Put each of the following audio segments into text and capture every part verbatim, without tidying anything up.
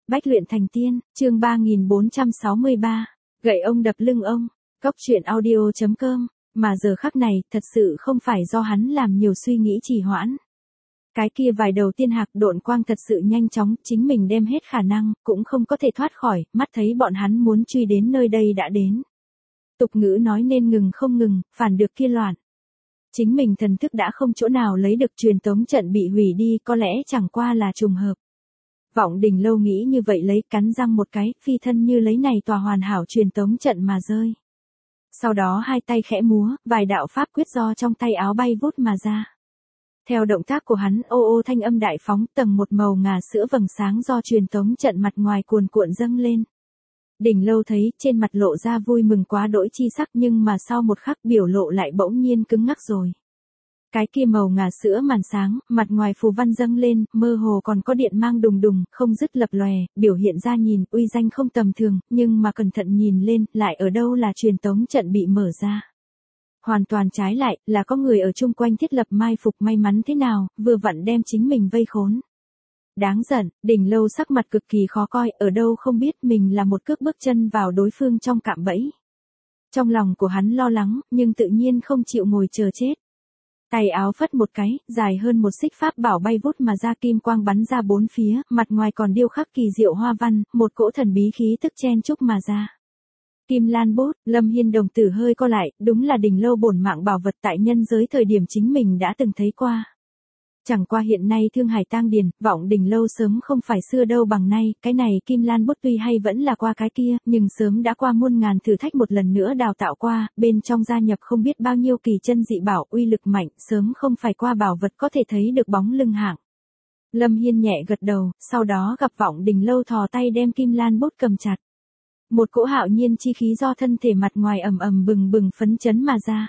Bách luyện thành tiên, chương ba nghìn bốn trăm sáu mươi ba, gậy ông đập lưng ông, cốc truyện audio chấm com, mà giờ khắc này, thật sự không phải do hắn làm nhiều suy nghĩ trì hoãn. Cái kia vài đầu tiên hạc độn quang thật sự nhanh chóng, chính mình đem hết khả năng, cũng không có thể thoát khỏi, mắt thấy bọn hắn muốn truy đến nơi đây đã đến. Tục ngữ nói nên ngừng không ngừng, phản được kia loạn. Chính mình thần thức đã không chỗ nào lấy được, truyền tống trận bị hủy đi, có lẽ chẳng qua là trùng hợp. Vọng Đình Lâu nghĩ như vậy, lấy cắn răng một cái, phi thân như lấy này tòa hoàn hảo truyền tống trận mà rơi. Sau đó hai tay khẽ múa, vài đạo pháp quyết do trong tay áo bay vút mà ra. Theo động tác của hắn, ô ô thanh âm đại phóng, tầng một màu ngà sữa vầng sáng do truyền tống trận mặt ngoài cuồn cuộn dâng lên. Đình Lâu thấy, trên mặt lộ ra vui mừng quá đỗi chi sắc, nhưng mà sau một khắc biểu lộ lại bỗng nhiên cứng ngắc rồi. Cái kia màu ngà sữa màn sáng, mặt ngoài phù văn dâng lên, mơ hồ còn có điện mang đùng đùng, không dứt lập lòe, biểu hiện ra nhìn, uy danh không tầm thường, nhưng mà cẩn thận nhìn lên, lại ở đâu là truyền tống trận bị mở ra. Hoàn toàn trái lại, là có người ở chung quanh thiết lập mai phục, may mắn thế nào, vừa vặn đem chính mình vây khốn. Đáng giận, Đình Lâu sắc mặt cực kỳ khó coi, ở đâu không biết mình là một cước bước chân vào đối phương trong cạm bẫy. Trong lòng của hắn lo lắng, nhưng tự nhiên không chịu ngồi chờ chết. Tay áo phất một cái, dài hơn một xích pháp bảo bay vút mà ra, kim quang bắn ra bốn phía, mặt ngoài còn điêu khắc kỳ diệu hoa văn, một cỗ thần bí khí tức chen chúc mà ra. Kim Lan Bút, Lâm Hiên đồng tử hơi co lại, đúng là Đình Lâu bổn mạng bảo vật tại nhân giới thời điểm chính mình đã từng thấy qua. Chẳng qua hiện nay Thương Hải tang điền, Vọng Đình Lâu sớm không phải xưa đâu bằng nay, cái này Kim Lan Bút tuy hay vẫn là qua cái kia, nhưng sớm đã qua muôn ngàn thử thách một lần nữa đào tạo qua, bên trong gia nhập không biết bao nhiêu kỳ chân dị bảo, uy lực mạnh, sớm không phải qua bảo vật có thể thấy được bóng lưng hạng. Lâm Hiên nhẹ gật đầu, sau đó gặp Vọng Đình Lâu thò tay đem Kim Lan Bút cầm chặt. Một cỗ hạo nhiên chi khí do thân thể mặt ngoài ầm ầm bừng bừng phấn chấn mà ra.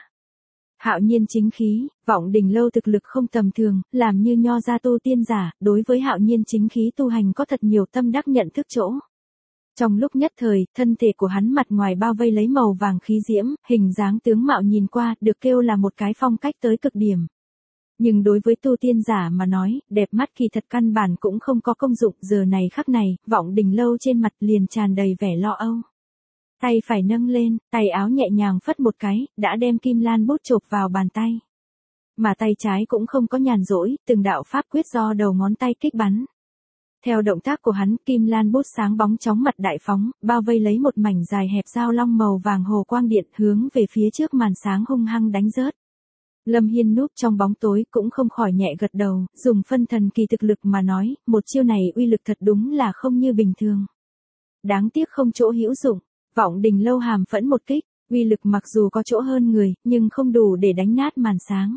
Hạo nhiên chính khí, Vọng Đình Lâu thực lực không tầm thường, làm như nho gia tu tiên giả, đối với hạo nhiên chính khí tu hành có thật nhiều tâm đắc nhận thức chỗ. Trong lúc nhất thời, thân thể của hắn mặt ngoài bao vây lấy màu vàng khí diễm, hình dáng tướng mạo nhìn qua, được kêu là một cái phong cách tới cực điểm. Nhưng đối với tu tiên giả mà nói, đẹp mắt kỳ thật căn bản cũng không có công dụng, giờ này khắc này, Vọng Đình Lâu trên mặt liền tràn đầy vẻ lo âu. Tay phải nâng lên, tay áo nhẹ nhàng phất một cái, đã đem Kim Lan Bút chộp vào bàn tay. Mà tay trái cũng không có nhàn rỗi, từng đạo pháp quyết do đầu ngón tay kích bắn. Theo động tác của hắn, Kim Lan Bút sáng bóng chóng mặt đại phóng, bao vây lấy một mảnh dài hẹp dao long màu vàng hồ quang điện, hướng về phía trước màn sáng hung hăng đánh rớt. Lâm Hiên núp trong bóng tối cũng không khỏi nhẹ gật đầu, dùng phân thần kỳ thực lực mà nói, một chiêu này uy lực thật đúng là không như bình thường. Đáng tiếc không chỗ hữu dụng. Vọng Đình Lâu hàm phẫn một kích, uy lực mặc dù có chỗ hơn người, nhưng không đủ để đánh nát màn sáng.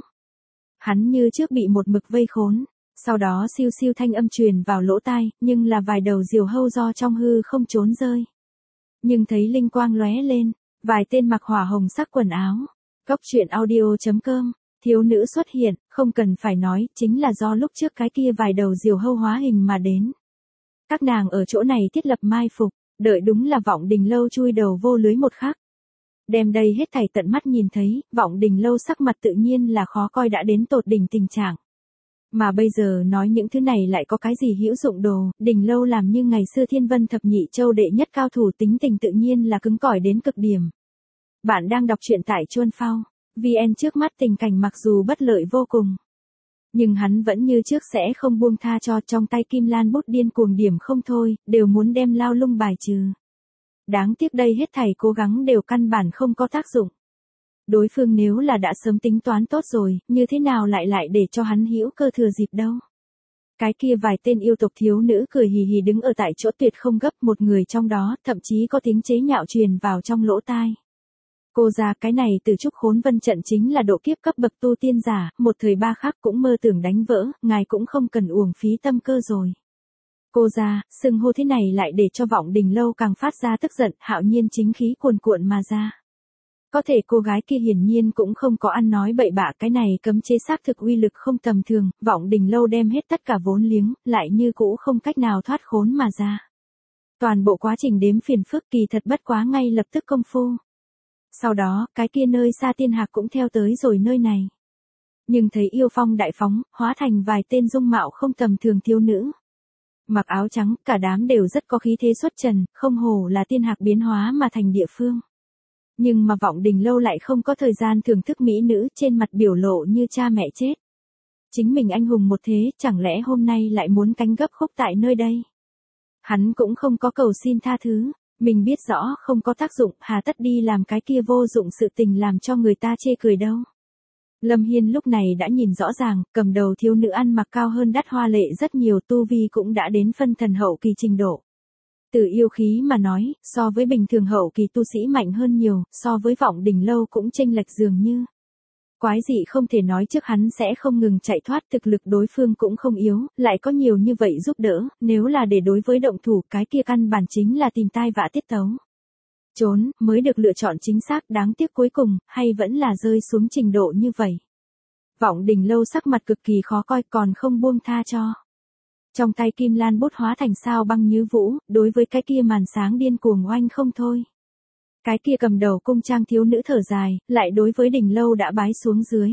Hắn như trước bị một mực vây khốn, sau đó siêu siêu thanh âm truyền vào lỗ tai, nhưng là vài đầu diều hâu do trong hư không trốn rơi. Nhưng thấy linh quang lóe lên, vài tên mặc hỏa hồng sắc quần áo. Cốc truyện audio chấm com, thiếu nữ xuất hiện, không cần phải nói, chính là do lúc trước cái kia vài đầu diều hâu hóa hình mà đến. Các nàng ở chỗ này thiết lập mai phục. Đợi đúng là Vọng Đình Lâu chui đầu vô lưới một khắc. Đem đây hết thảy tận mắt nhìn thấy, Vọng Đình Lâu sắc mặt tự nhiên là khó coi đã đến tột đỉnh tình trạng. Mà bây giờ nói những thứ này lại có cái gì hữu dụng đồ, Đình Lâu làm như ngày xưa Thiên Vân Thập Nhị Châu đệ nhất cao thủ, tính tình tự nhiên là cứng cỏi đến cực điểm. Bạn đang đọc truyện tại Chuan Phao, vê en, trước mắt tình cảnh mặc dù bất lợi vô cùng. Nhưng hắn vẫn như trước sẽ không buông tha cho, trong tay Kim Lan Bút điên cuồng điểm không thôi, đều muốn đem Lao Lung bài trừ. Đáng tiếc đây hết thảy cố gắng đều căn bản không có tác dụng. Đối phương nếu là đã sớm tính toán tốt rồi, như thế nào lại lại để cho hắn hữu cơ thừa dịp đâu. Cái kia vài tên yêu tộc thiếu nữ cười hì hì đứng ở tại chỗ tuyệt không gấp, một người trong đó, thậm chí có tiếng chế nhạo truyền vào trong lỗ tai. Cô ra cái này từ Trúc Khốn Vân trận chính là độ kiếp cấp bậc tu tiên giả, một thời ba khắc cũng mơ tưởng đánh vỡ, ngài cũng không cần uổng phí tâm cơ rồi. Cô ra, xưng hô thế này lại để cho Vọng Đình Lâu càng phát ra tức giận, hạo nhiên chính khí cuồn cuộn mà ra. Có thể cô gái kia hiển nhiên cũng không có ăn nói bậy bạ, cái này cấm chế xác thực uy lực không tầm thường, Vọng Đình Lâu đem hết tất cả vốn liếng, lại như cũ không cách nào thoát khốn mà ra. Toàn bộ quá trình đếm phiền phức kỳ thật bất quá ngay lập tức công phu. Sau đó, cái kia nơi xa tiên hạc cũng theo tới rồi nơi này. Nhưng thấy yêu phong đại phóng, hóa thành vài tên dung mạo không tầm thường thiếu nữ. Mặc áo trắng, cả đám đều rất có khí thế xuất trần, không hổ là tiên hạc biến hóa mà thành địa phương. Nhưng mà Vọng Đình Lâu lại không có thời gian thưởng thức mỹ nữ, trên mặt biểu lộ như cha mẹ chết. Chính mình anh hùng một thế, chẳng lẽ hôm nay lại muốn cánh gấp khúc tại nơi đây? Hắn cũng không có cầu xin tha thứ, mình biết rõ không có tác dụng, hà tất đi làm cái kia vô dụng sự tình làm cho người ta chê cười đâu. Lâm Hiên lúc này đã nhìn rõ ràng, cầm đầu thiếu nữ ăn mặc cao hơn Đát Hoa Lệ rất nhiều, tu vi cũng đã đến phân thần hậu kỳ trình độ. Từ yêu khí mà nói, so với bình thường hậu kỳ tu sĩ mạnh hơn nhiều, so với Vọng Đình Lâu cũng chênh lệch dường như. Quái dị không thể nói trước hắn sẽ không ngừng chạy thoát, thực lực đối phương cũng không yếu, lại có nhiều như vậy giúp đỡ, nếu là để đối với động thủ cái kia căn bản chính là tìm tai vạ tiết tấu. Trốn, mới được lựa chọn chính xác, đáng tiếc cuối cùng, hay vẫn là rơi xuống trình độ như vậy. Vọng Đình Lâu sắc mặt cực kỳ khó coi còn không buông tha cho. Trong tay kim lan bút hóa thành sao băng như vũ, đối với cái kia màn sáng điên cuồng oanh không thôi. Cái kia cầm đầu cung trang thiếu nữ thở dài, lại đối với Đình Lâu đã bái xuống dưới.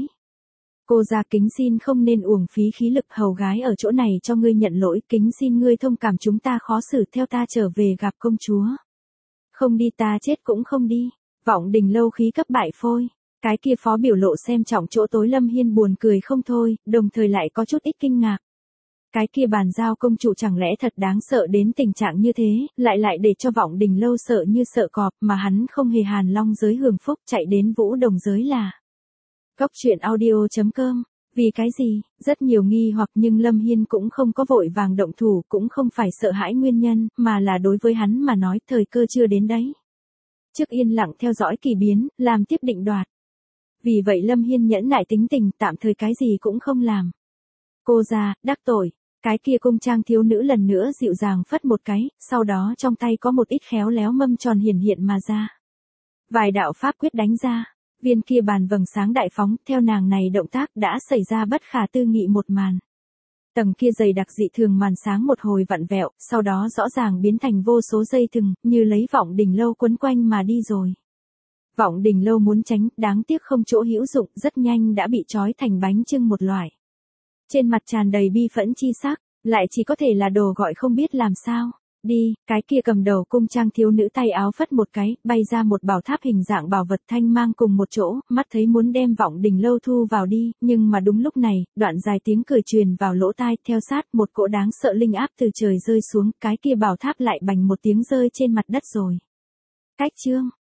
Cô già kính xin không nên uổng phí khí lực, hầu gái ở chỗ này cho ngươi nhận lỗi, kính xin ngươi thông cảm chúng ta khó xử, theo ta trở về gặp công chúa. Không đi ta chết cũng không đi. Vọng Đình Lâu khí cấp bại phôi. Cái kia phó biểu lộ xem trọng chỗ tối Lâm Hiên buồn cười không thôi, đồng thời lại có chút ít kinh ngạc. Cái kia bàn giao công chủ chẳng lẽ thật đáng sợ đến tình trạng như thế, lại lại để cho Vọng Đình Lâu sợ như sợ cọp, mà hắn không hề hàn long giới hưởng phúc chạy đến Vũ Đồng giới là. Góc truyện audio chấm com. Vì cái gì, rất nhiều nghi hoặc nhưng Lâm Hiên cũng không có vội vàng động thủ, cũng không phải sợ hãi nguyên nhân, mà là đối với hắn mà nói thời cơ chưa đến đấy. Trước yên lặng theo dõi kỳ biến, làm tiếp định đoạt. Vì vậy Lâm Hiên nhẫn nại tính tình, tạm thời cái gì cũng không làm. Cô già, đắc tội. Cái kia cung trang thiếu nữ lần nữa dịu dàng phất một cái, sau đó trong tay có một ít khéo léo mâm tròn hiển hiện mà ra. Vài đạo pháp quyết đánh ra, viên kia bàn vầng sáng đại phóng, theo nàng này động tác đã xảy ra bất khả tư nghị một màn. Tầng kia dày đặc dị thường màn sáng một hồi vặn vẹo, sau đó rõ ràng biến thành vô số dây thừng, như lấy Vọng Đình Lâu quấn quanh mà đi rồi. Vọng Đình Lâu muốn tránh, đáng tiếc không chỗ hữu dụng, rất nhanh đã bị trói thành bánh chưng một loại. Trên mặt tràn đầy bi phẫn chi sắc, lại chỉ có thể là đồ gọi không biết làm sao. Đi, cái kia cầm đầu cung trang thiếu nữ tay áo phất một cái, bay ra một bảo tháp hình dạng bảo vật thanh mang cùng một chỗ, mắt thấy muốn đem Vọng Đình Lâu thu vào đi, nhưng mà đúng lúc này, đoạn dài tiếng cười truyền vào lỗ tai, theo sát một cỗ đáng sợ linh áp từ trời rơi xuống, cái kia bảo tháp lại bành một tiếng rơi trên mặt đất rồi. Cách chương